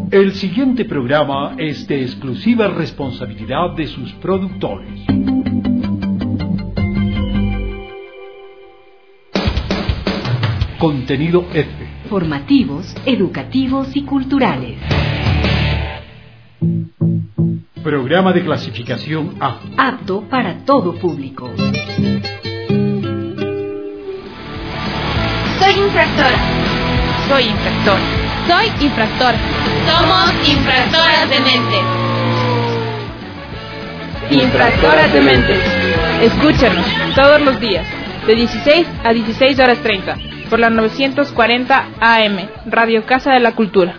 El siguiente programa es de exclusiva responsabilidad de sus productores. Contenido F. Formativos, educativos y culturales. Programa de clasificación A. Apto para todo público. Soy infractora. Soy infractor. Soy infractor. Somos infractoras de mente. Infractoras de mente. Escúchanos todos los días, de 16 a 16:30, por la 940 AM, Radio Casa de la Cultura.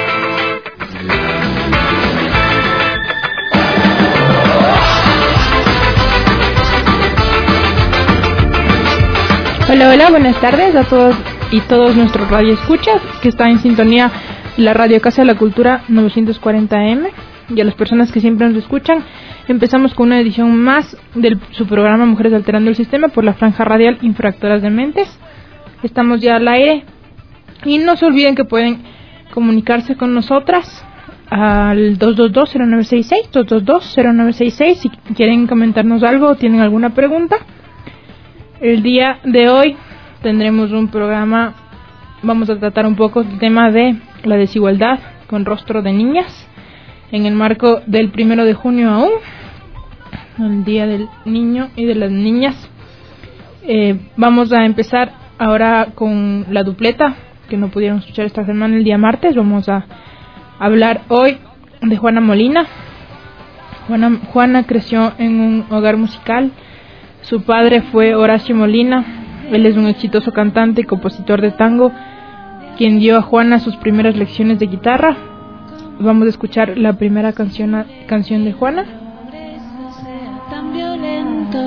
Hola, hola, buenas tardes a todos y todos nuestros radioescuchas que están en sintonía de la Radio Casa de la Cultura 940 AM y a las personas que siempre nos escuchan. Empezamos con una edición más de su programa Mujeres Alterando el Sistema por la franja radial Infractoras de Mentes. Estamos ya al aire y no se olviden que pueden comunicarse con nosotras al 222-0966, 222-0966 si quieren comentarnos algo o tienen alguna pregunta. El día de hoy tendremos un programa, vamos a tratar un poco el tema de la desigualdad con rostro de niñas en el marco del 1 de junio aún, el Día del Niño y de las Niñas. Vamos a empezar ahora con la dupleta que no pudieron escuchar esta semana el día martes. Vamos a hablar hoy de Juana Molina. Juana creció en un hogar musical. Su padre fue Horacio Molina. Él es un exitoso cantante y compositor de tango, quien dio a Juana sus primeras lecciones de guitarra. Vamos a escuchar la primera canción de Juana. Tan violento,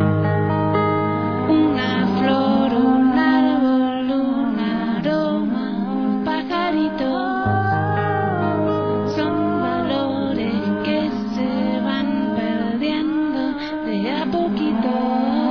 una flor, un árbol, un aroma, un pajarito, son valores que se van perdiendo de a poquito.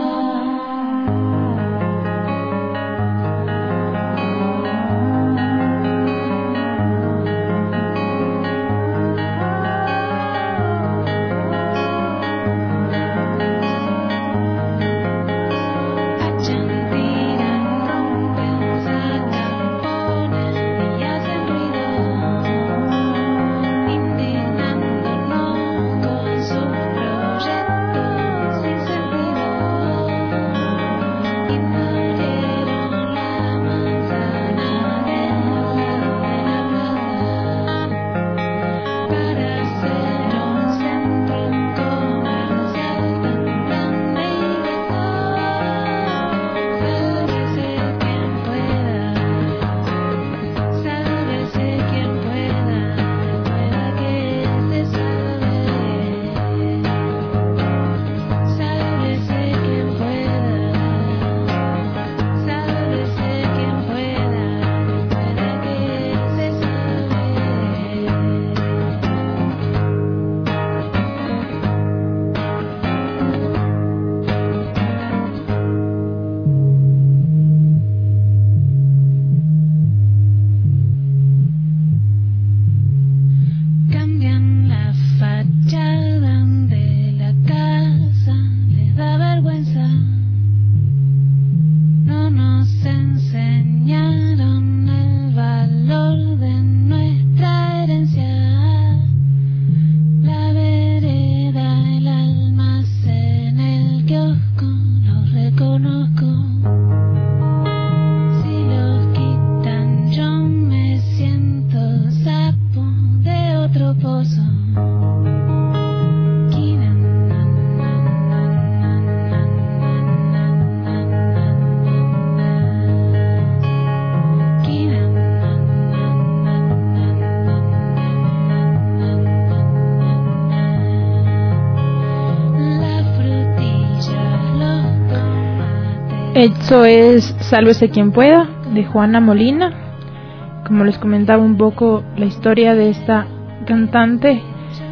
Eso es Sálvese quien pueda, de Juana Molina. Como les comentaba un poco la historia de esta cantante,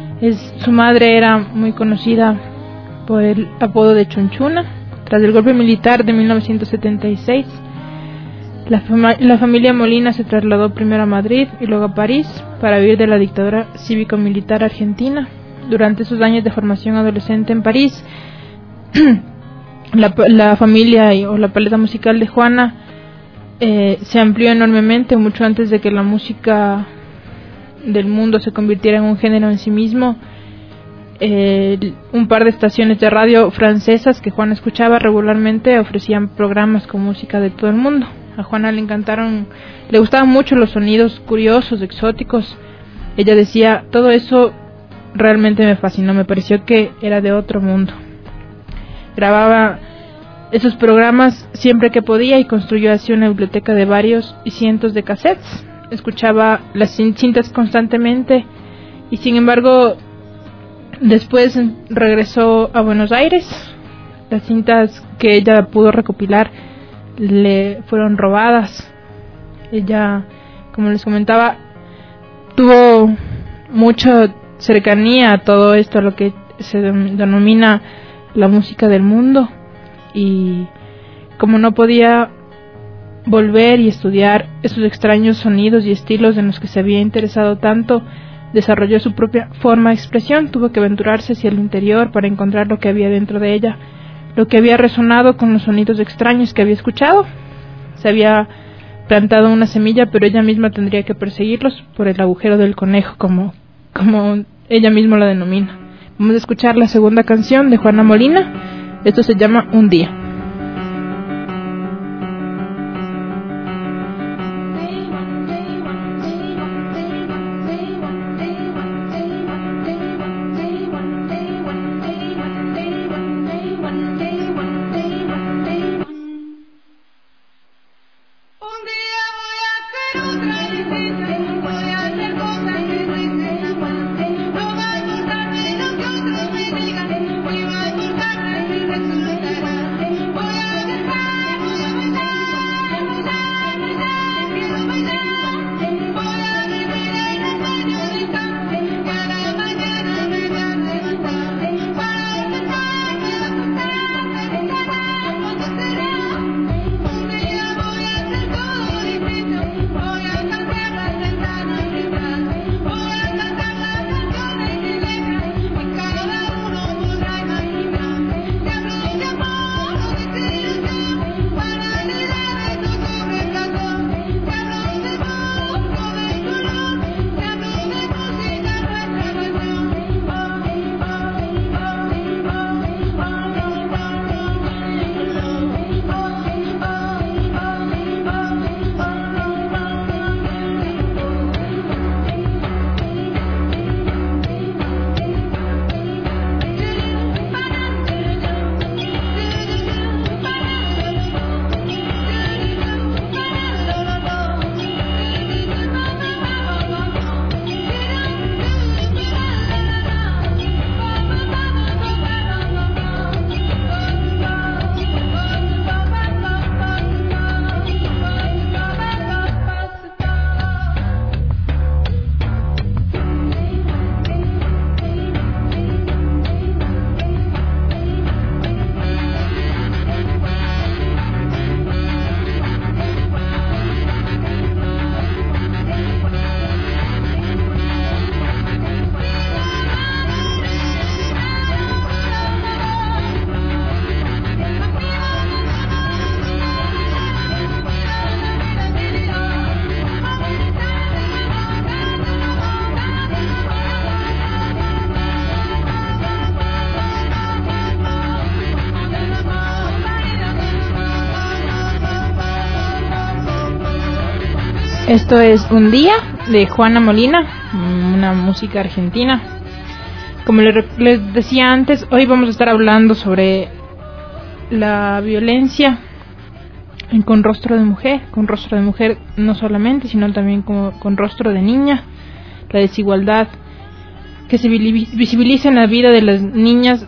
su madre era muy conocida por el apodo de Chunchuna. Tras el golpe militar de 1976, La familia Molina se trasladó primero a Madrid y luego a París para huir de la dictadura cívico-militar argentina. Durante sus años de formación adolescente en París, la familia o la paleta musical de Juana se amplió enormemente, mucho antes de que la música del mundo se convirtiera en un género en sí mismo. Un par de estaciones de radio francesas que Juana escuchaba regularmente ofrecían programas con música de todo el mundo. A Juana le gustaban mucho los sonidos curiosos, exóticos. Ella decía, todo eso realmente me fascinó, me pareció que era de otro mundo. Grababa esos programas siempre que podía y construyó así una biblioteca de varios y cientos de cassettes. Escuchaba las cintas constantemente y sin embargo después regresó a Buenos Aires. Las cintas que ella pudo recopilar le fueron robadas. Ella, como les comentaba, tuvo mucha cercanía a todo esto, a lo que se denomina la música del mundo, y como no podía volver y estudiar esos extraños sonidos y estilos en los que se había interesado tanto, desarrolló su propia forma de expresión. Tuvo que aventurarse hacia el interior para encontrar lo que había dentro de ella, lo que había resonado con los sonidos extraños que había escuchado. Se había plantado una semilla, pero ella misma tendría que perseguirlos por el agujero del conejo, como ella misma la denomina. Vamos a escuchar la segunda canción de Juana Molina. Esto se llama Un Día. Esto es Un Día de Juana Molina, una música argentina. Como les decía antes, hoy vamos a estar hablando sobre la violencia con rostro de mujer no solamente, sino también con rostro de niña, la desigualdad que se visibiliza en la vida de las niñas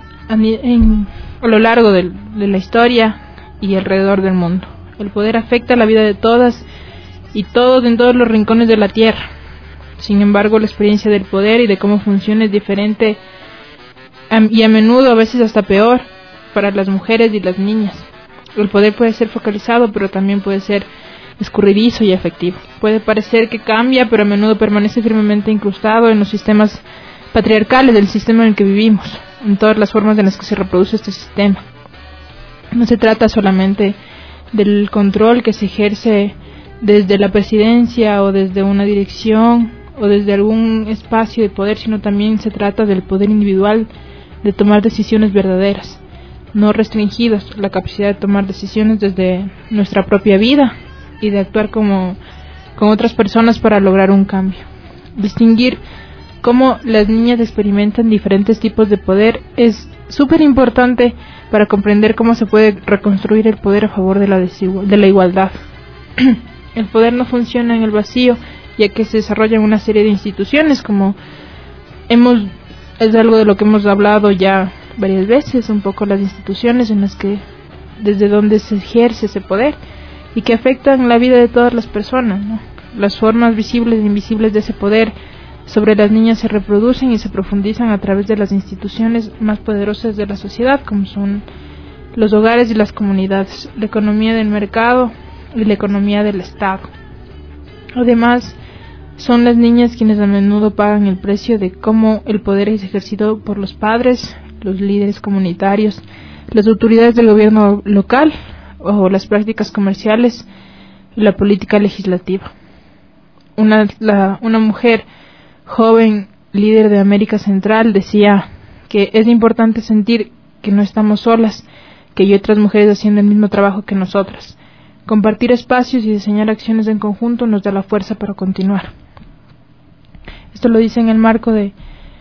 a lo largo de la historia y alrededor del mundo. El poder afecta la vida de todas y todos en todos los rincones de la tierra. Sin embargo, la experiencia del poder y de cómo funciona es diferente y a menudo, a veces hasta peor, para las mujeres y las niñas. El poder puede ser focalizado, pero también puede ser escurridizo y efectivo. Puede parecer que cambia, pero a menudo permanece firmemente incrustado en los sistemas patriarcales del sistema en el que vivimos, en todas las formas en las que se reproduce este sistema. No se trata solamente del control que se ejerce desde la presidencia o desde una dirección o desde algún espacio de poder, sino también se trata del poder individual de tomar decisiones verdaderas, no restringidas, la capacidad de tomar decisiones desde nuestra propia vida y de actuar con otras personas para lograr un cambio. Distinguir cómo las niñas experimentan diferentes tipos de poder es súper importante para comprender cómo se puede reconstruir el poder a favor de la igualdad. El poder no funciona en el vacío, ya que se desarrolla en una serie de instituciones, como es algo de lo que hemos hablado ya varias veces, un poco las instituciones en las que, desde donde se ejerce ese poder y que afectan la vida de todas las personas, ¿no? Las formas visibles e invisibles de ese poder sobre las niñas se reproducen y se profundizan a través de las instituciones más poderosas de la sociedad, como son los hogares y las comunidades, la economía del mercado y la economía del Estado. Además, son las niñas quienes a menudo pagan el precio de cómo el poder es ejercido por los padres, los líderes comunitarios, las autoridades del gobierno local o las prácticas comerciales y la política legislativa. Una mujer joven, líder de América Central, decía que es importante sentir que no estamos solas, que hay otras mujeres haciendo el mismo trabajo que nosotras. Compartir espacios y diseñar acciones en conjunto nos da la fuerza para continuar. Esto lo dice en el marco de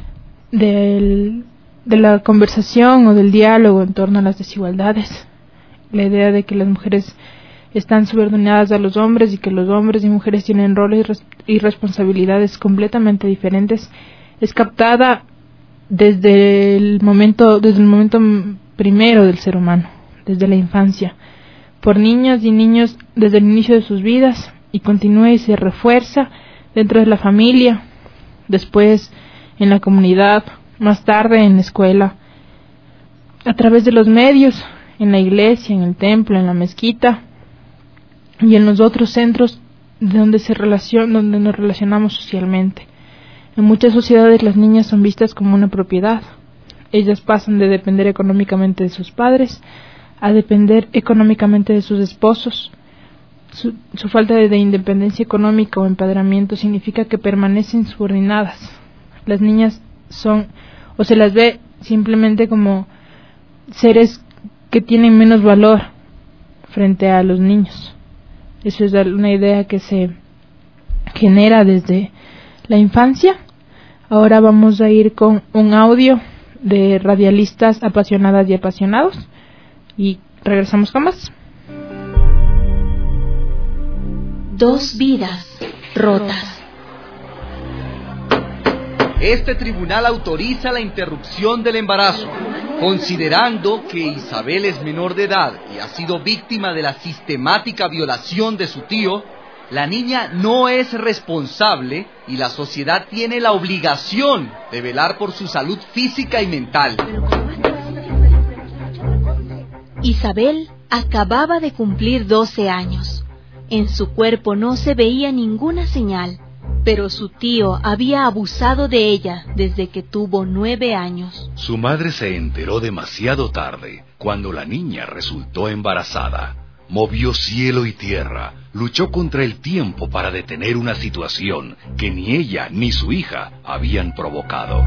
la conversación o del diálogo en torno a las desigualdades. La idea de que las mujeres están subordinadas a los hombres y que los hombres y mujeres tienen roles y responsabilidades completamente diferentes es captada desde el momento primero del ser humano, desde la infancia, por niñas y niños desde el inicio de sus vidas, y continúa y se refuerza dentro de la familia, después en la comunidad, más tarde en la escuela, a través de los medios, en la iglesia, en el templo, en la mezquita y en los otros centros donde nos relacionamos socialmente. En muchas sociedades las niñas son vistas como una propiedad. Ellas pasan de depender económicamente de sus padres a depender económicamente de sus esposos. Su falta de independencia económica o empoderamiento significa que permanecen subordinadas. Las niñas se las ve simplemente como seres que tienen menos valor frente a los niños. Eso es una idea que se genera desde la infancia. Ahora vamos a ir con un audio de radialistas apasionadas y apasionados y regresamos con más. Dos vidas rotas. Este tribunal autoriza la interrupción del embarazo, considerando que Isabel es menor de edad y ha sido víctima de la sistemática violación de su tío. La niña no es responsable y la sociedad tiene la obligación de velar por su salud física y mental. Isabel acababa de cumplir 12 años. En su cuerpo no se veía ninguna señal, pero su tío había abusado de ella desde que tuvo 9 años. Su madre se enteró demasiado tarde, cuando la niña resultó embarazada. Movió cielo y tierra, luchó contra el tiempo para detener una situación que ni ella ni su hija habían provocado.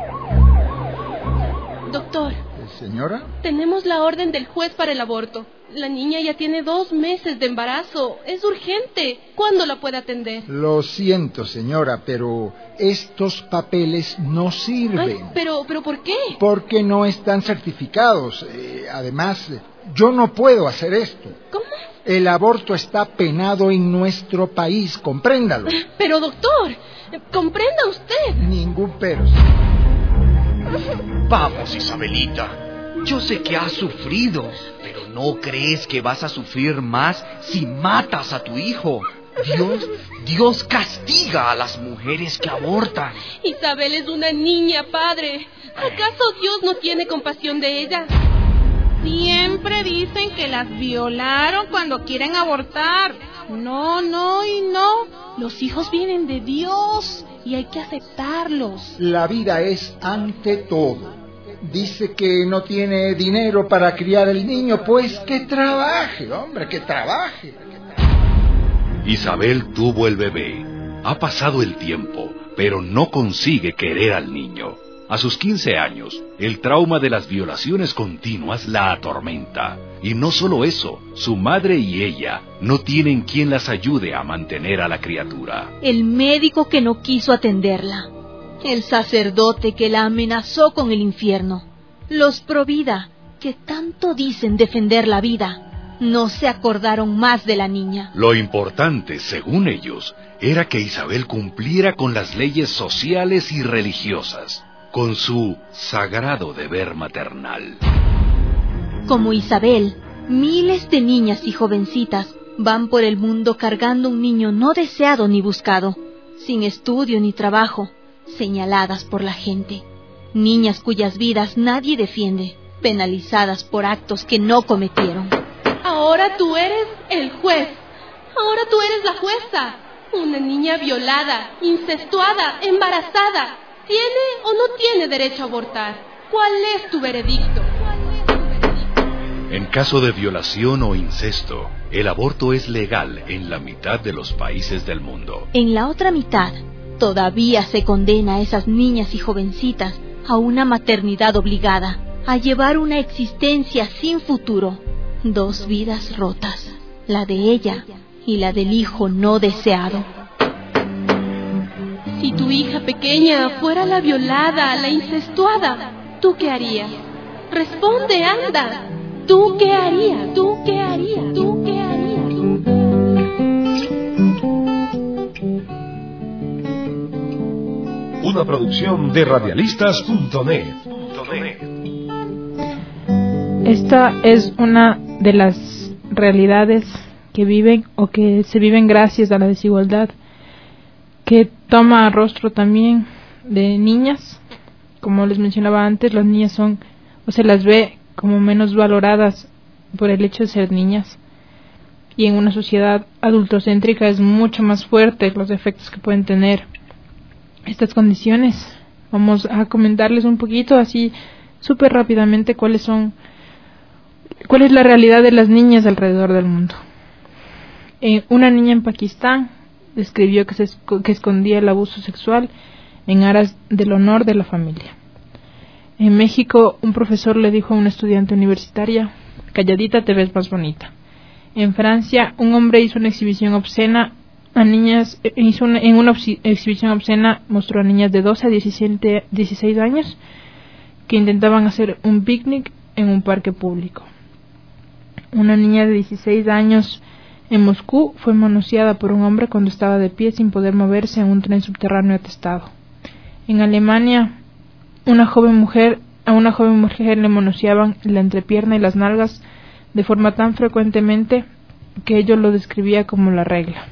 Doctor. ¿Señora? Tenemos la orden del juez para el aborto. La niña ya tiene 2 meses de embarazo. Es urgente. ¿Cuándo la puede atender? Lo siento, señora, pero estos papeles no sirven. Ay, pero ¿por qué? Porque no están certificados. Además, yo no puedo hacer esto. ¿Cómo? El aborto está penado en nuestro país, compréndalo. Pero, doctor, comprenda usted. Ningún pero. Vamos, Isabelita. Yo sé que has sufrido, pero ¿no crees que vas a sufrir más si matas a tu hijo? Dios castiga a las mujeres que abortan. Isabel es una niña, padre. ¿Acaso Dios no tiene compasión de ella? Siempre dicen que las violaron cuando quieren abortar. No, no y no. Los hijos vienen de Dios y hay que aceptarlos. La vida es ante todo. Dice que no tiene dinero para criar el niño, pues que trabaje, hombre, que trabaje. Isabel tuvo el bebé. Ha pasado el tiempo, pero no consigue querer al niño. A sus 15 años, el trauma de las violaciones continuas la atormenta. Y no solo eso, su madre y ella no tienen quien las ayude a mantener a la criatura. El médico que no quiso atenderla. El sacerdote que la amenazó con el infierno. Los provida, que tanto dicen defender la vida, no se acordaron más de la niña. Lo importante, según ellos, era que Isabel cumpliera con las leyes sociales y religiosas, con su sagrado deber maternal. Como Isabel, miles de niñas y jovencitas van por el mundo cargando un niño no deseado ni buscado, sin estudio ni trabajo, señaladas por la gente. Niñas cuyas vidas nadie defiende, penalizadas por actos que no cometieron. Ahora tú eres el juez. Ahora tú eres la jueza. Una niña violada, incestuada, embarazada. ¿Tiene o no tiene derecho a abortar? ¿Cuál es tu veredicto? En caso de violación o incesto, el aborto es legal en la mitad de los países del mundo. En la otra mitad, todavía se condena a esas niñas y jovencitas a una maternidad obligada, a llevar una existencia sin futuro. 2 vidas rotas, la de ella y la del hijo no deseado. Si tu hija pequeña fuera la violada, la incestuada, ¿tú qué harías? Responde, anda. ¿Tú qué harías? ¿Tú qué harías? ¿Tú qué harías? Una producción de radialistas.net. Esta es una de las realidades que viven o que se viven gracias a la desigualdad, que toma rostro también de niñas. Como les mencionaba antes, las niñas son, o se las ve como menos valoradas por el hecho de ser niñas, y en una sociedad adultocéntrica es mucho más fuerte los efectos que pueden tener estas condiciones. Vamos a comentarles un poquito así súper rápidamente cuál es la realidad de las niñas alrededor del mundo. Una niña en Pakistán describió que escondía el abuso sexual en aras del honor de la familia. En México, un profesor le dijo a una estudiante universitaria: calladita te ves más bonita. En Francia, un hombre hizo una exhibición obscena a niñas, en una exhibición obscena mostró a niñas de 12 a 16 años que intentaban hacer un picnic en un parque público. Una niña de 16 años en Moscú fue manoseada por un hombre cuando estaba de pie sin poder moverse en un tren subterráneo atestado. En Alemania, a una joven mujer le manoseaban la entrepierna y las nalgas de forma tan frecuentemente que ello lo describía como la regla.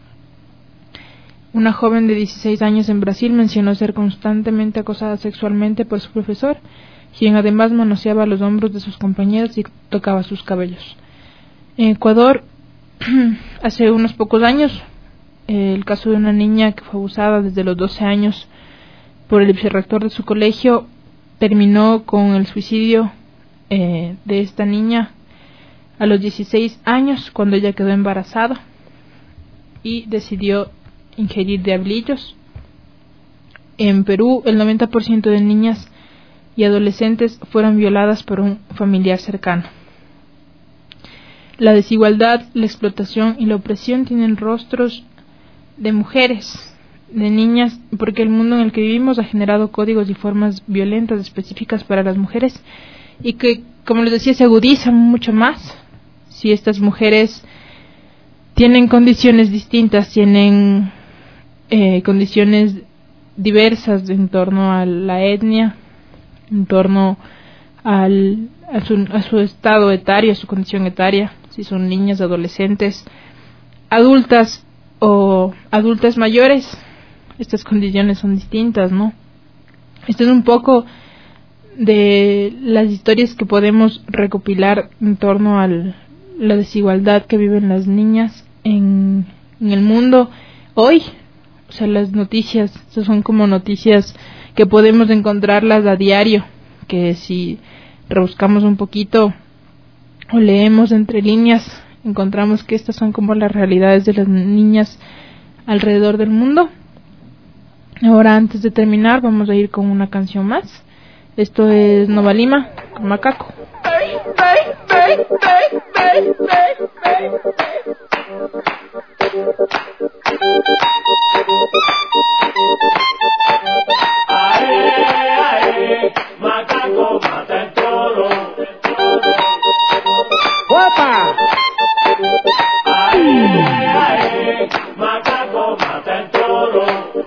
Una joven de 16 años en Brasil mencionó ser constantemente acosada sexualmente por su profesor, quien además manoseaba los hombros de sus compañeros y tocaba sus cabellos. En Ecuador, hace unos pocos años, el caso de una niña que fue abusada desde los 12 años por el vicerrector de su colegio terminó con el suicidio de esta niña a los 16 años, cuando ella quedó embarazada y decidió ingerir diablillos. En Perú, el 90% de niñas y adolescentes fueron violadas por un familiar cercano. La desigualdad, la explotación y la opresión tienen rostros de mujeres, de niñas, porque el mundo en el que vivimos ha generado códigos y formas violentas específicas para las mujeres y que, como les decía, se agudizan mucho más si estas mujeres tienen condiciones distintas, tienen condiciones diversas en torno a la etnia, en torno a su estado etario, a su condición etaria, si son niñas, adolescentes, adultas o adultas mayores. Estas condiciones son distintas, ¿no? Esto es un poco de las historias que podemos recopilar en torno a la desigualdad que viven las niñas en el mundo hoy. O sea, las noticias, esas son como noticias que podemos encontrarlas a diario, que si rebuscamos un poquito o leemos entre líneas, encontramos que estas son como las realidades de las niñas alrededor del mundo. Ahora, antes de terminar, vamos a ir con una canción más. Esto es Nova Lima, con Macaco. Macaco mata el toro. ¡Guapa! Macaco mata el toro.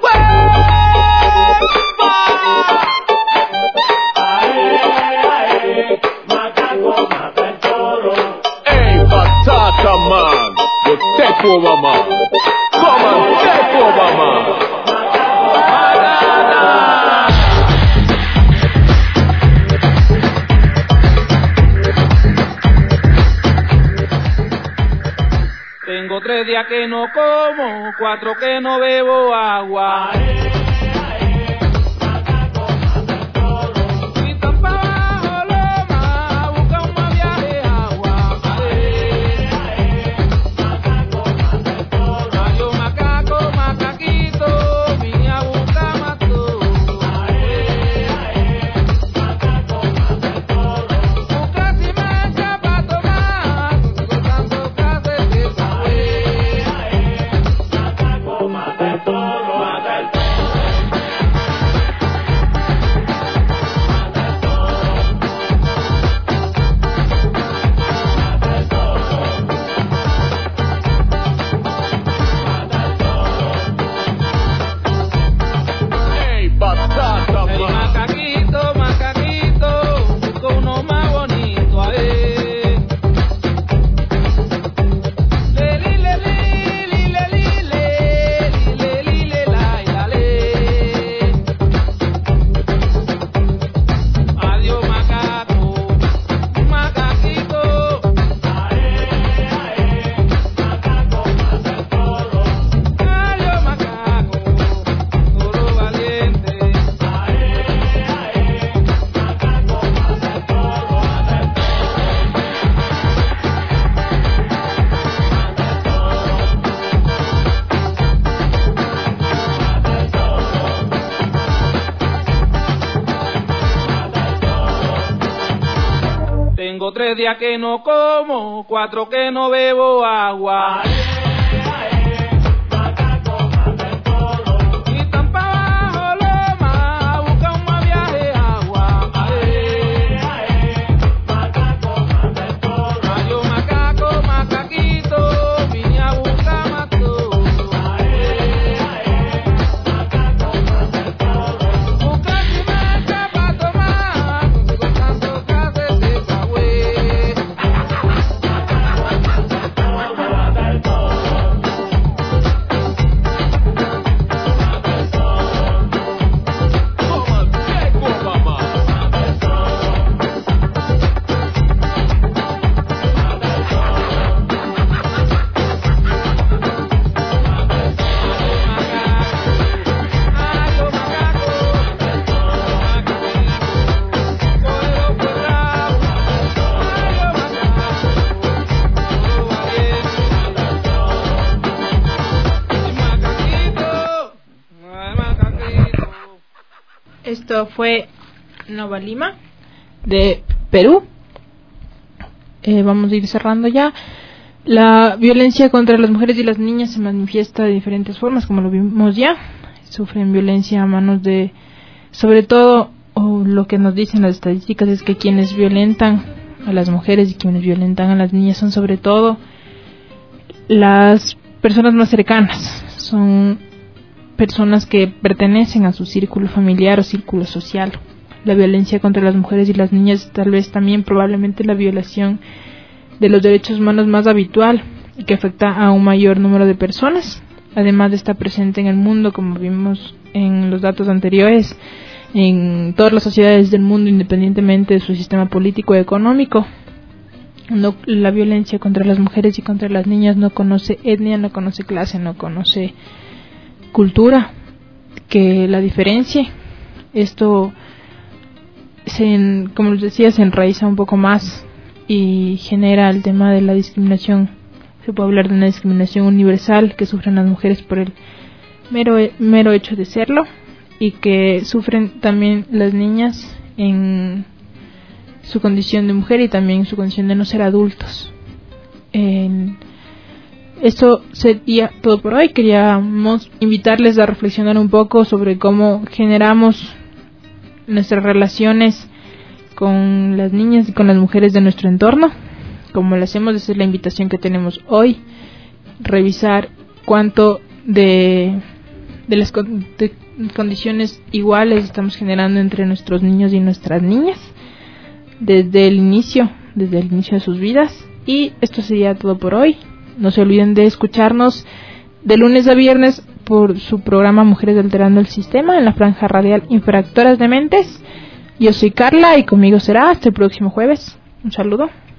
Macaco mata el toro. Hey, Batata Man, you take over, man. Come on, take over, man. Tengo 3 días que no como, 4 que no bebo agua. Tengo 3 días que no como, 4 que no bebo agua. Esto fue Nova Lima de Perú. Vamos a ir cerrando ya. La violencia contra las mujeres y las niñas se manifiesta de diferentes formas, como lo vimos ya. Sufren violencia a manos de, sobre todo, o lo que nos dicen las estadísticas es que quienes violentan a las mujeres y quienes violentan a las niñas son sobre todo las personas más cercanas. Son personas que pertenecen a su círculo familiar o círculo social. La violencia contra las mujeres y las niñas tal vez también probablemente la violación de los derechos humanos más habitual y que afecta a un mayor número de personas. Además de estar presente en el mundo, como vimos en los datos anteriores, en todas las sociedades del mundo, independientemente de su sistema político y económico. la violencia contra las mujeres y contra las niñas no conoce etnia, no conoce clase, no conoce cultura que la diferencie. Esto, como les decía, se enraiza un poco más y genera el tema de la discriminación. Se puede hablar de una discriminación universal que sufren las mujeres por el mero hecho de serlo, y que sufren también las niñas en su condición de mujer y también en su condición de no ser adultos. Esto sería todo por hoy. Queríamos invitarles a reflexionar un poco sobre cómo generamos nuestras relaciones con las niñas y con las mujeres de nuestro entorno. Como lo hacemos, esa es la invitación que tenemos hoy. Revisar cuánto de las condiciones iguales estamos generando entre nuestros niños y nuestras niñas desde el inicio de sus vidas. Y esto sería todo por hoy. No se olviden de escucharnos de lunes a viernes por su programa Mujeres Alterando el Sistema en la franja radial Infractoras de Mentes. Yo soy Carla y conmigo será hasta el próximo jueves. Un saludo.